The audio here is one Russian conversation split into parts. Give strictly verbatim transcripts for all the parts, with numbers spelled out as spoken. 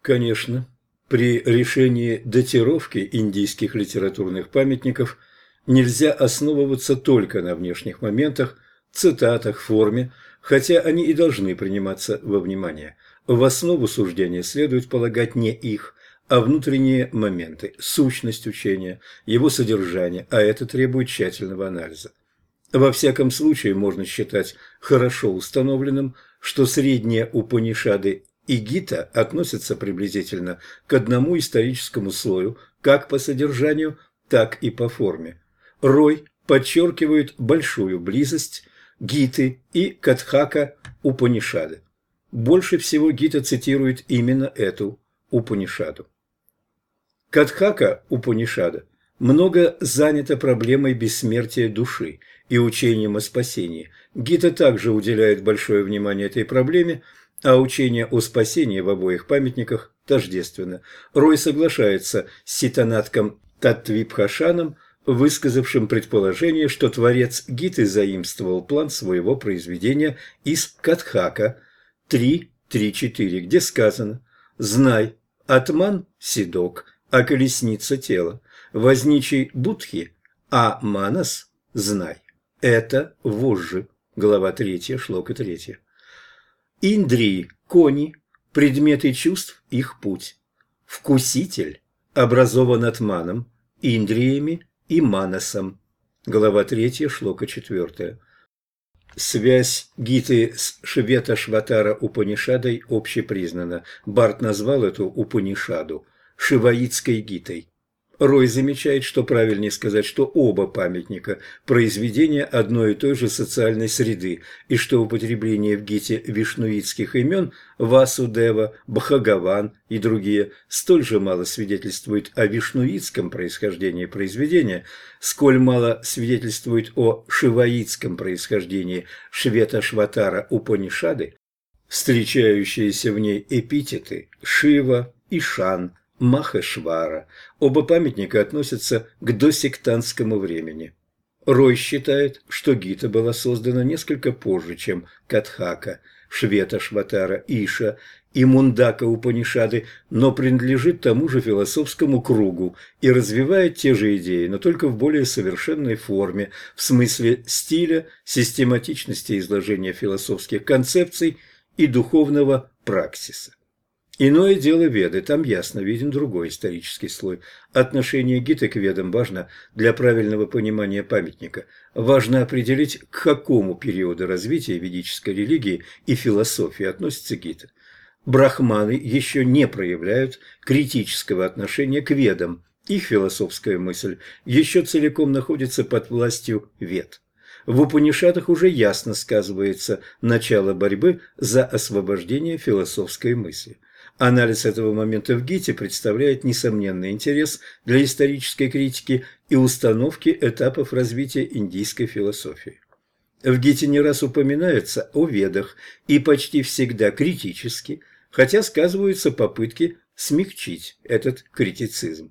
Конечно, при решении датировки индийских литературных памятников нельзя основываться только на внешних моментах, цитатах, форме, хотя они и должны приниматься во внимание. В основу суждения следует полагать не их, а внутренние моменты, сущность учения, его содержание, а это требует тщательного анализа. Во всяком случае, можно считать хорошо установленным, что средние Упанишады и Гита относятся приблизительно к одному историческому слою, как по содержанию, так и по форме. Рой подчеркивает большую близость Гиты и Катхака Упанишады. Больше всего Гита цитирует именно эту Упанишаду. Катхака Упанишада много занята проблемой бессмертия души и учением о спасении. Гита также уделяет большое внимание этой проблеме, а учение о спасении в обоих памятниках тождественно. Рой соглашается с Ситанатком Таттвипхашаном, высказавшим предположение, что творец Гиты заимствовал план своего произведения из Катхака три три четыре, где сказано: «Знай, Атман – седок, а колесница – тело, возничий Будхи, а Манас – знай, это вожжи». Глава третья, шлока третья. Индрии – кони, предметы чувств – их путь. Вкуситель образован Атманом, индриями и Манасом. Глава третья, шлока четвертая. Связь Гиты с Швета-Шватара Упанишадой общепризнана. Барт назвал эту Упанишаду Шиваитской Гитой. Рой замечает, что правильнее сказать, что оба памятника – произведения одной и той же социальной среды, и что употребление в Гите вишнуитских имен Васудева, Бхагаван и другие столь же мало свидетельствует о вишнуитском происхождении произведения, сколь мало свидетельствует о шиваитском происхождении Швета-Шватара Упанишады, встречающиеся в ней эпитеты Шива и Шан, Махешвара. Оба памятника относятся к досектантскому времени. Рой считает, что Гита была создана несколько позже, чем Катхака, Швета-Шватара, Иша и Мундака Упанишады, но принадлежит тому же философскому кругу и развивает те же идеи, но только в более совершенной форме, в смысле стиля, систематичности изложения философских концепций и духовного праксиса. Иное дело Веды, там ясно виден другой исторический слой. Отношение Гиты к Ведам важно для правильного понимания памятника. Важно определить, к какому периоду развития ведической религии и философии относится Гита. Брахманы еще не проявляют критического отношения к Ведам. Их философская мысль еще целиком находится под властью Вед. В Упанишадах уже ясно сказывается начало борьбы за освобождение философской мысли. Анализ этого момента в Гите представляет несомненный интерес для исторической критики и установки этапов развития индийской философии. В Гите не раз упоминается о Ведах и почти всегда критически, хотя сказываются попытки смягчить этот критицизм.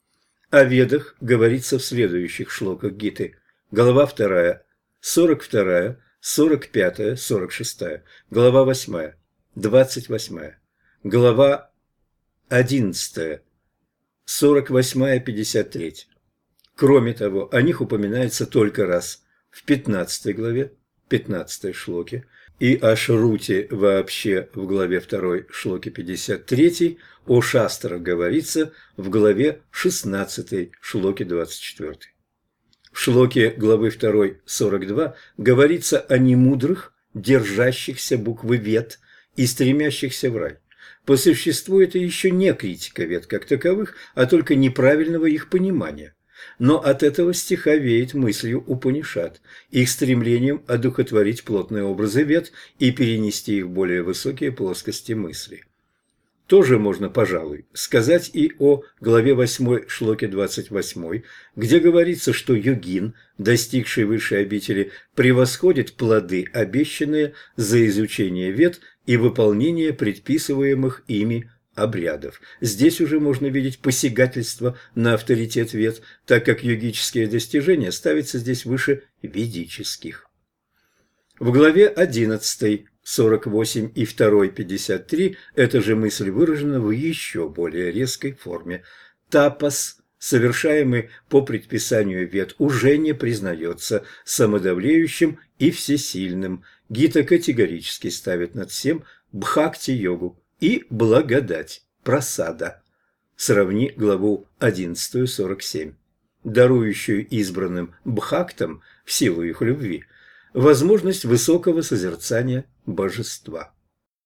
О Ведах говорится в следующих шлоках Гиты. Глава вторая, сорок вторая, сорок пятая, сорок шестая, глава восьмая, двадцать восьмая. Глава одиннадцатая, сорок восьмая, пятьдесят третья. Кроме того, о них упоминается только раз в пятнадцатой главе, пятнадцатой шлоке, и о Шруте вообще в главе второй, шлоке пятьдесят третьей, о Шастрах говорится в главе шестнадцатой, шлоке двадцать четвёртой. В шлоке главы второй, сорок два говорится о немудрых, держащихся буквы Вед и стремящихся в рай. По существу это еще не критика Вед как таковых, а только неправильного их понимания. Но от этого стиха веет мыслью Упанишад, их стремлением одухотворить плотные образы Вед и перенести их в более высокие плоскости мысли. Тоже можно, пожалуй, сказать и о главе восьмой, шлоке двадцать восьмой, где говорится, что йогин, достигший высшей обители, превосходит плоды, обещанные за изучение Вед и выполнение предписываемых ими обрядов. Здесь уже можно видеть посягательство на авторитет Вед, так как йогические достижения ставятся здесь выше ведических. В главе одиннадцатой, сорок восемь и второй пятьдесят три эта же мысль выражена в еще более резкой форме. Тапос, совершаемый по предписанию Вед, уже не признается самодовлеющим и всесильным. Гита категорически ставит над всем бхакти-йогу и благодать, прасада. Сравни главу одиннадцать сорок семь, дарующую избранным бхактам в силу их любви возможность высокого созерцания божества.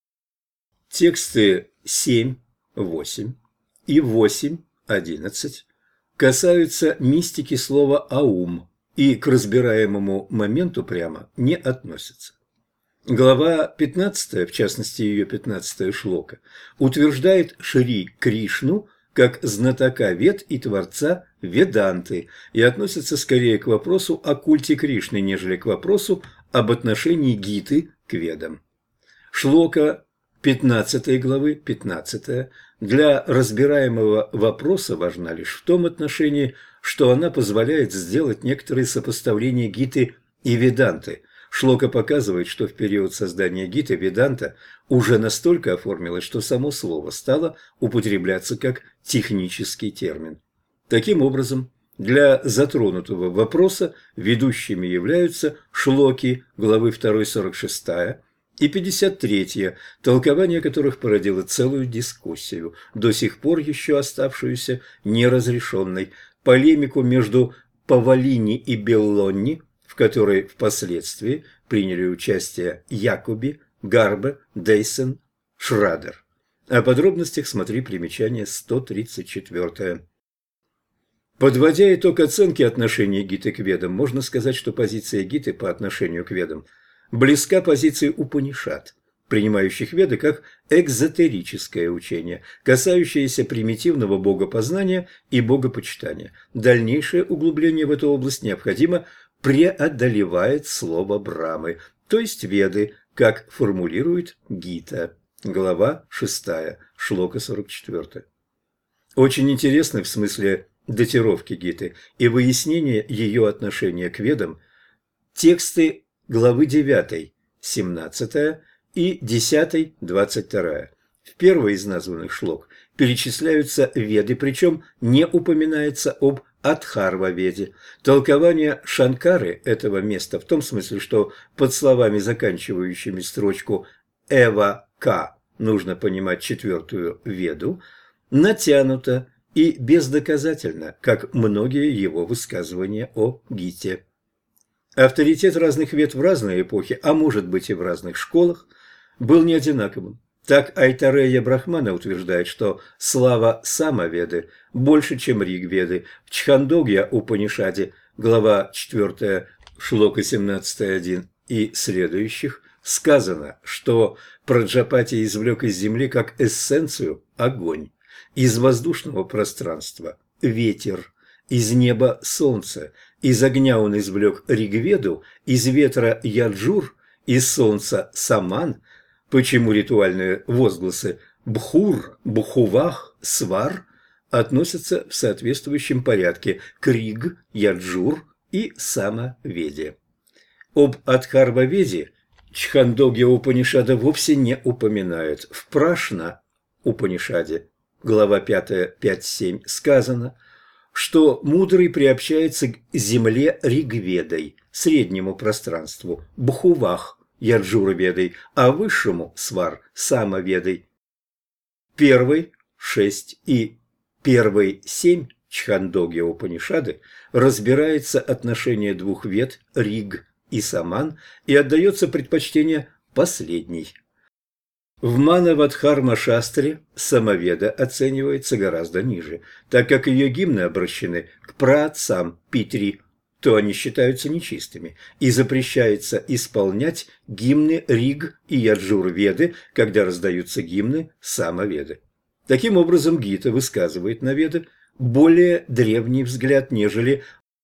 Тексты семь восемь и восемь одиннадцать касаются мистики слова «аум» и к разбираемому моменту прямо не относятся. Глава пятнадцатая, в частности ее пятнадцатая шлока, утверждает Шри Кришну как знатока Вед и творца Веданты и относится скорее к вопросу о культе Кришны, нежели к вопросу об отношении Гиты к Ведам. Шлока пятнадцатой главы, пятнадцатая, для разбираемого вопроса важна лишь в том отношении, что она позволяет сделать некоторые сопоставления Гиты и Веданты. Шлока показывает, что в период создания Гиты Веданта уже настолько оформилась, что само слово стало употребляться как технический термин. Таким образом, для затронутого вопроса ведущими являются шлоки главы второй сорок шестая и пятьдесят третья, толкование которых породило целую дискуссию, до сих пор еще оставшуюся неразрешенной, полемику между Паволини и Беллони, в которой впоследствии приняли участие Якоби, Гарбе, Дейсен, Шрадер. О подробностях смотри примечание сто тридцать четыре. Подводя итог оценки отношения Гиты к Ведам, можно сказать, что позиция Гиты по отношению к Ведам близка позиции Упанишад, принимающих Веды как экзотерическое учение, касающееся примитивного богопознания и богопочитания. Дальнейшее углубление в эту область необходимо преодолевает слово Брамы, то есть Веды, как формулирует Гита. Глава шестая, шлока сорок четыре. Очень интересны в смысле датировки Гиты и выяснения ее отношения к Ведам тексты главы девятой, семнадцатая и десятой, двадцать вторая. В первой из названных шлок перечисляются Веды, причем не упоминается об Адхарва-веде. Толкование Шанкары этого места в том смысле, что под словами, заканчивающими строчку «Эва-К» нужно понимать четвертую Веду, натянуто и бездоказательно, как многие его высказывания о Гите. Авторитет разных Вед в разные эпохи, а может быть и в разных школах, был не одинаковым. Так Айтарея Брахмана утверждает, что слава Самаведы больше, чем Ригведы. В Чхандогья Упанишаде, глава четвёртая, шлока семнадцать один и следующих, сказано, что Праджапати извлек из земли как эссенцию огонь, из воздушного пространства – ветер, из неба – солнце, из огня он извлек Ригведу, из ветра – Яджур, из солнца – Саман. Почему ритуальные возгласы «бхур», «бхувах», «свар» относятся в соответствующем порядке к Риг, Яджур и Самаведе. Об Адхарва-веде Чхандогья Упанишада вовсе не упоминают. В Прашна Упанишаде, глава пятая, пять семь, сказано, что мудрый приобщается к земле Ригведой, среднему пространству, Бхувах, Яджура-ведой, а высшему свар Самаведой. Первый шесть и первый семь Чхандогья Упанишады разбирается отношение двух вед Риг и Саман и отдается предпочтение последней. В Манавадхарма-шастре Самаведа оценивается гораздо ниже, так как ее гимны обращены к праотцам Питри, то они считаются нечистыми, и запрещается исполнять гимны Риг и Яджур-веды, когда раздаются гимны Самаведы. Таким образом, Гита высказывает на Веды более древний взгляд, нежели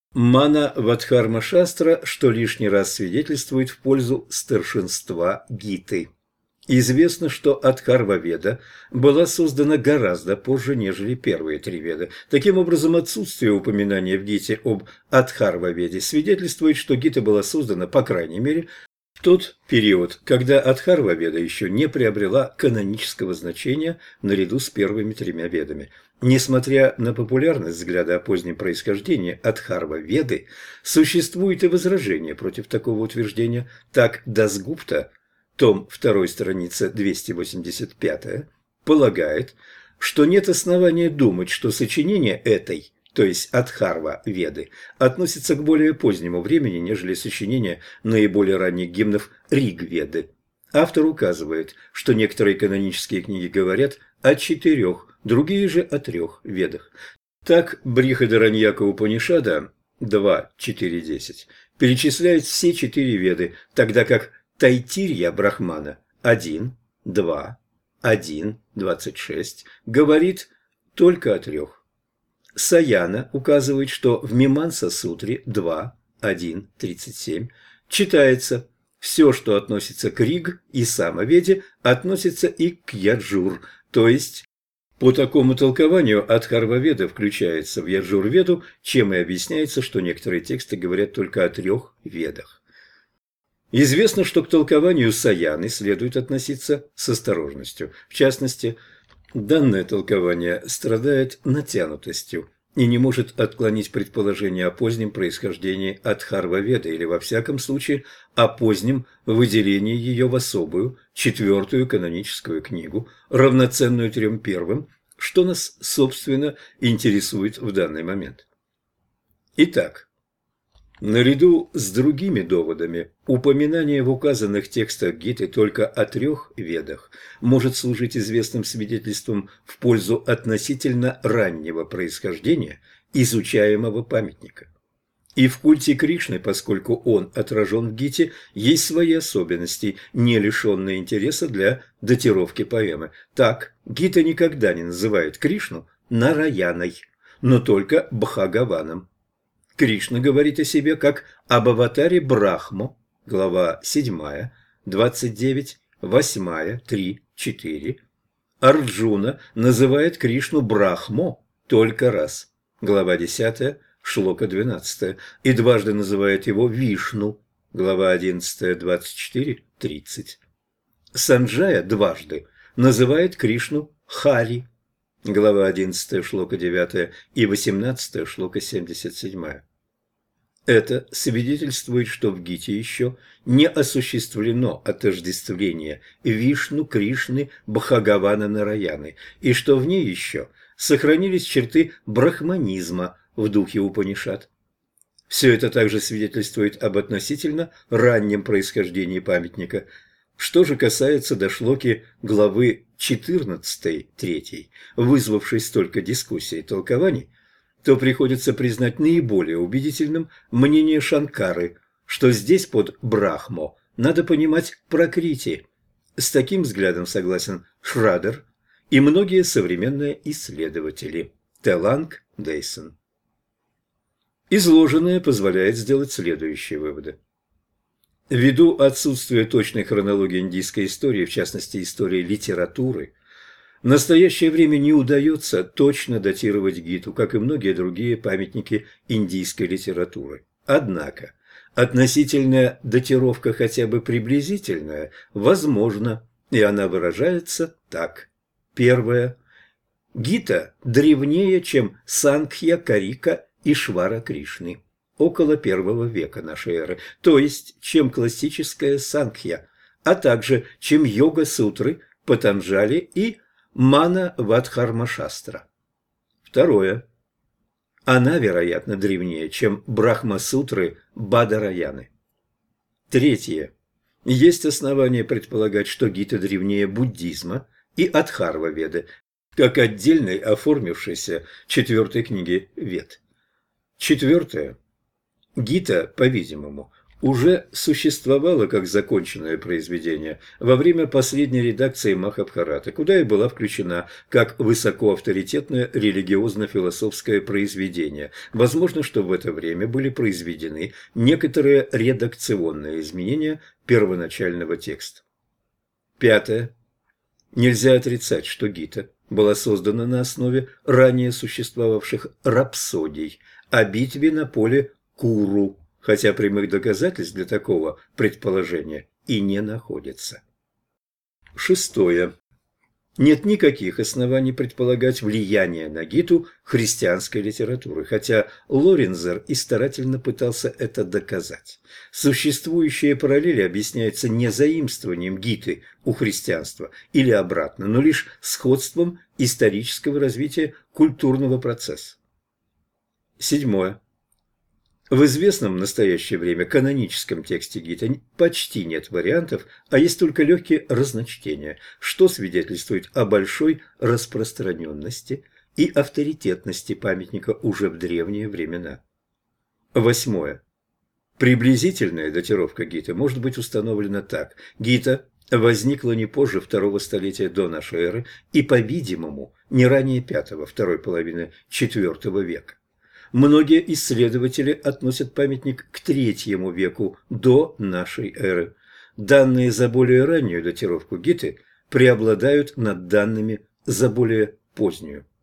Манавадхарма-шастра, что лишний раз свидетельствует в пользу старшинства Гиты. Известно, что Адхарва-веда была создана гораздо позже, нежели первые три веды. Таким образом, отсутствие упоминания в Гите об Адхарва-веде свидетельствует, что Гита была создана, по крайней мере, в тот период, когда Адхарва-веда еще не приобрела канонического значения наряду с первыми тремя ведами. Несмотря на популярность взгляда о позднем происхождении Адхарва-веды, существует и возражение против такого утверждения. Так Дасгупта, том два, страница двести восемьдесят пять, полагает, что нет основания думать, что сочинение этой, то есть Адхарва-веды, относится к более позднему времени, нежели сочинение наиболее ранних гимнов Риг-веды. Автор указывает, что некоторые канонические книги говорят о четырех, другие же о трех ведах. Так Брихадараньяка Упанишада два четыре десять перечисляет все четыре веды, тогда как Тайтирья Брахмана один два один двадцать шесть говорит только о трех. Саяна указывает, что в Миманса-сутре два один тридцать семь читается: «Все, что относится к Риг и Самоведе, относится и к Яджур», то есть по такому толкованию Адхарва-веда включается в Яджур-веду, чем и объясняется, что некоторые тексты говорят только о трех ведах. Известно, что к толкованию Саяны следует относиться с осторожностью. В частности, данное толкование страдает натянутостью и не может отклонить предположение о позднем происхождении Адхарва-веды или, во всяком случае, о позднем выделении ее в особую, четвертую каноническую книгу, равноценную трем первым, что нас, собственно, интересует в данный момент. Итак, наряду с другими доводами, упоминание в указанных текстах Гиты только о трех ведах может служить известным свидетельством в пользу относительно раннего происхождения изучаемого памятника. И в культе Кришны, поскольку он отражен в Гите, есть свои особенности, не лишенные интереса для датировки поэмы. Так, Гита никогда не называет Кришну Нараяной, но только Бхагаваном. Кришна говорит о себе как об аватаре Брахмо, глава седьмая, двадцать девять, восемь, три, четыре. Арджуна называет Кришну Брахмо только раз, глава десятая, шлока двенадцатая, и дважды называет его Вишну, глава одиннадцатая, двадцать четыре, тридцать. Санджая дважды называет Кришну Хари, глава одиннадцатая, шлока девятая и восемнадцатая, шлока семьдесят семь. Это свидетельствует, что в Гите еще не осуществлено отождествление Вишну, Кришны, Бхагавана, Нараяны, и что в ней еще сохранились черты брахманизма в духе Упанишад. Все это также свидетельствует об относительно раннем происхождении памятника. Что же касается до шлоки главы четырнадцатой, третьей, вызвавшей столько дискуссий и толкований, то приходится признать наиболее убедительным мнение Шанкары, что здесь под Брахмо надо понимать Пракрити. С таким взглядом согласен Шрадер и многие современные исследователи. Теланг Дейсон. Изложенное позволяет сделать следующие выводы. Ввиду отсутствия точной хронологии индийской истории, в частности истории литературы, в настоящее время не удается точно датировать Гиту, как и многие другие памятники индийской литературы. Однако относительная датировка, хотя бы приблизительная, возможна, и она выражается так. Первое. Гита древнее, чем Сангхья, Карика и Швара Кришны, около первого века нашей эры, то есть чем классическая Сангхья, а также чем йога-сутры, Патанджали и Мана-Вадхарма-шастра. Второе. Она, вероятно, древнее, чем Брахма-сутры Бадараяны. Третье. Есть основания предполагать, что Гита древнее буддизма и Адхарва-веды, как отдельной оформившейся четвертой книги Вед. Четвертое. Гита, по-видимому, уже существовала как законченное произведение во время последней редакции Махабхараты, куда и была включена как высокоавторитетное религиозно-философское произведение. Возможно, что в это время были произведены некоторые редакционные изменения первоначального текста. Пятое. Нельзя отрицать, что Гита была создана на основе ранее существовавших рапсодий о битве на поле Куру, хотя прямых доказательств для такого предположения и не находится. Шестое. Нет никаких оснований предполагать влияние на Гиту христианской литературы, хотя Лоренцер и старательно пытался это доказать. Существующие параллели объясняются не заимствованием Гиты у христианства или обратно, но лишь сходством исторического развития культурного процесса. Седьмое. В известном в настоящее время каноническом тексте Гиты почти нет вариантов, а есть только легкие разночтения, что свидетельствует о большой распространенности и авторитетности памятника уже в древние времена. Восьмое. Приблизительная датировка Гиты может быть установлена так. Гита возникла не позже второго столетия до нашей эры и, по-видимому, не ранее пятого, второй половины четвертого века. Многие исследователи относят памятник к третьему веку до нашей эры. Данные за более раннюю датировку Гиты преобладают над данными за более позднюю.